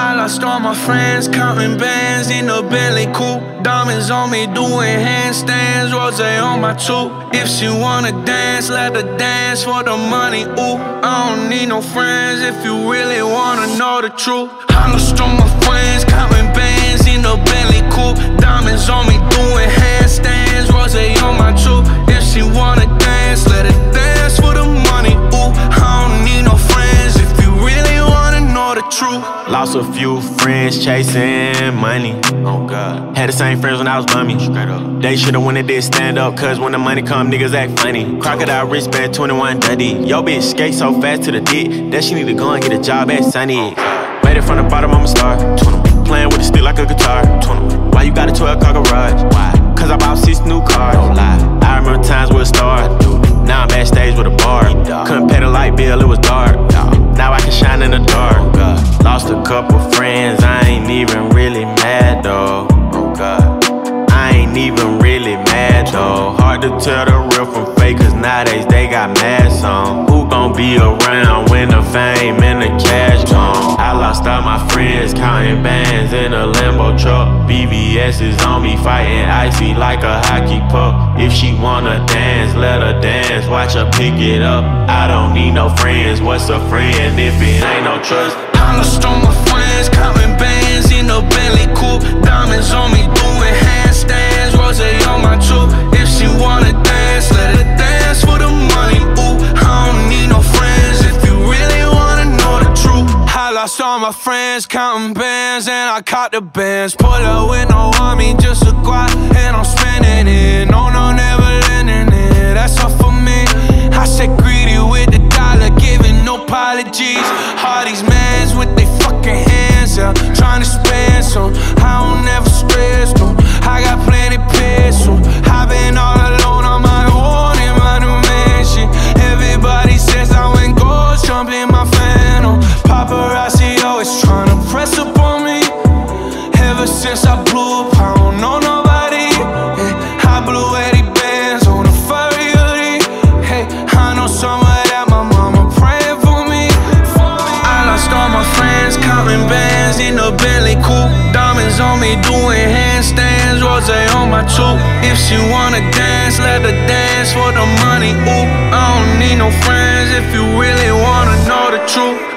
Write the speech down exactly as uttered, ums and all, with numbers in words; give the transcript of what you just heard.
I lost all my friends, counting bands in a Bentley coupe. Diamonds on me, doing handstands, rose on my tooth. If she wanna dance, let her dance for the money, ooh. I don't need no friends if you really wanna know the truth. I lost all my friends, counting bands in a Bentley coupe. Diamonds on me, doing handstands, rose on my tooth. If she wanna dance, let her dance for the money, ooh. I don't need no friends if you really wanna know the truth. Lost a few friends chasing money. Oh God. Had the same friends when I was bummy. Straight up. They should've when they did stand up, cause when the money come, niggas act funny. Crocodile wristband, twenty-one Dundee. Yo bitch skate so fast to the dick that she need to go and get a job at Sunny. Made it from the bottom, I'm a star. Playing with the stick like a guitar. Why you got a twelve car garage? Why? Cause I bought six new cars. Don't lie. I remember times with a star. Now I'm backstage with a bar. Couldn't pay the light bill, it was dark. Now I can shine in the dark. Lost a couple friends, I ain't even really mad though. Oh God, I ain't even really mad though. Hard to tell the real from fake, cause nowadays they got masks on. Who gon' be around when the fame and the cash gone? I lost all my friends, counting bands in a Lambo truck. B V S is on me, fighting icy like a hockey puck. If she wanna dance, let her dance, watch her pick it up. I don't need no friends, what's a friend if it ain't no trust? I lost all my friends, counting bands in a Bentley coupe. Diamonds on me, doing handstands, rose on my tooth. If she wanna dance, let her dance for the money, ooh. I don't need no friends if you really wanna know the truth. I lost all my friends, counting bands, and I caught the bands. Pull up with no army, just a quad, and I'm spending it. No, no, never lending it, that's all for me. I said greedy with the dollar, giving no apologies. All these mans with they fucking hands out, trying to spend some. I don't ever stress, no. I got plenty pesos. I've been all alone on my own in my new mansion. Everybody says I went gold, jumping my phantom. Paparazzi always trying to press up on me. Ever since I blew up, I don't know nobody. Yeah, I blew eighty bands on a furry hoodie. Hey, I know some of that my mama praying for me. I lost all my friends, counting bands in a Bentley coupe. Diamonds on me, doing handstands, rose on my tooth. If she wanna dance, let her dance for the money, ooh. I don't need no friends if you really wanna know the truth.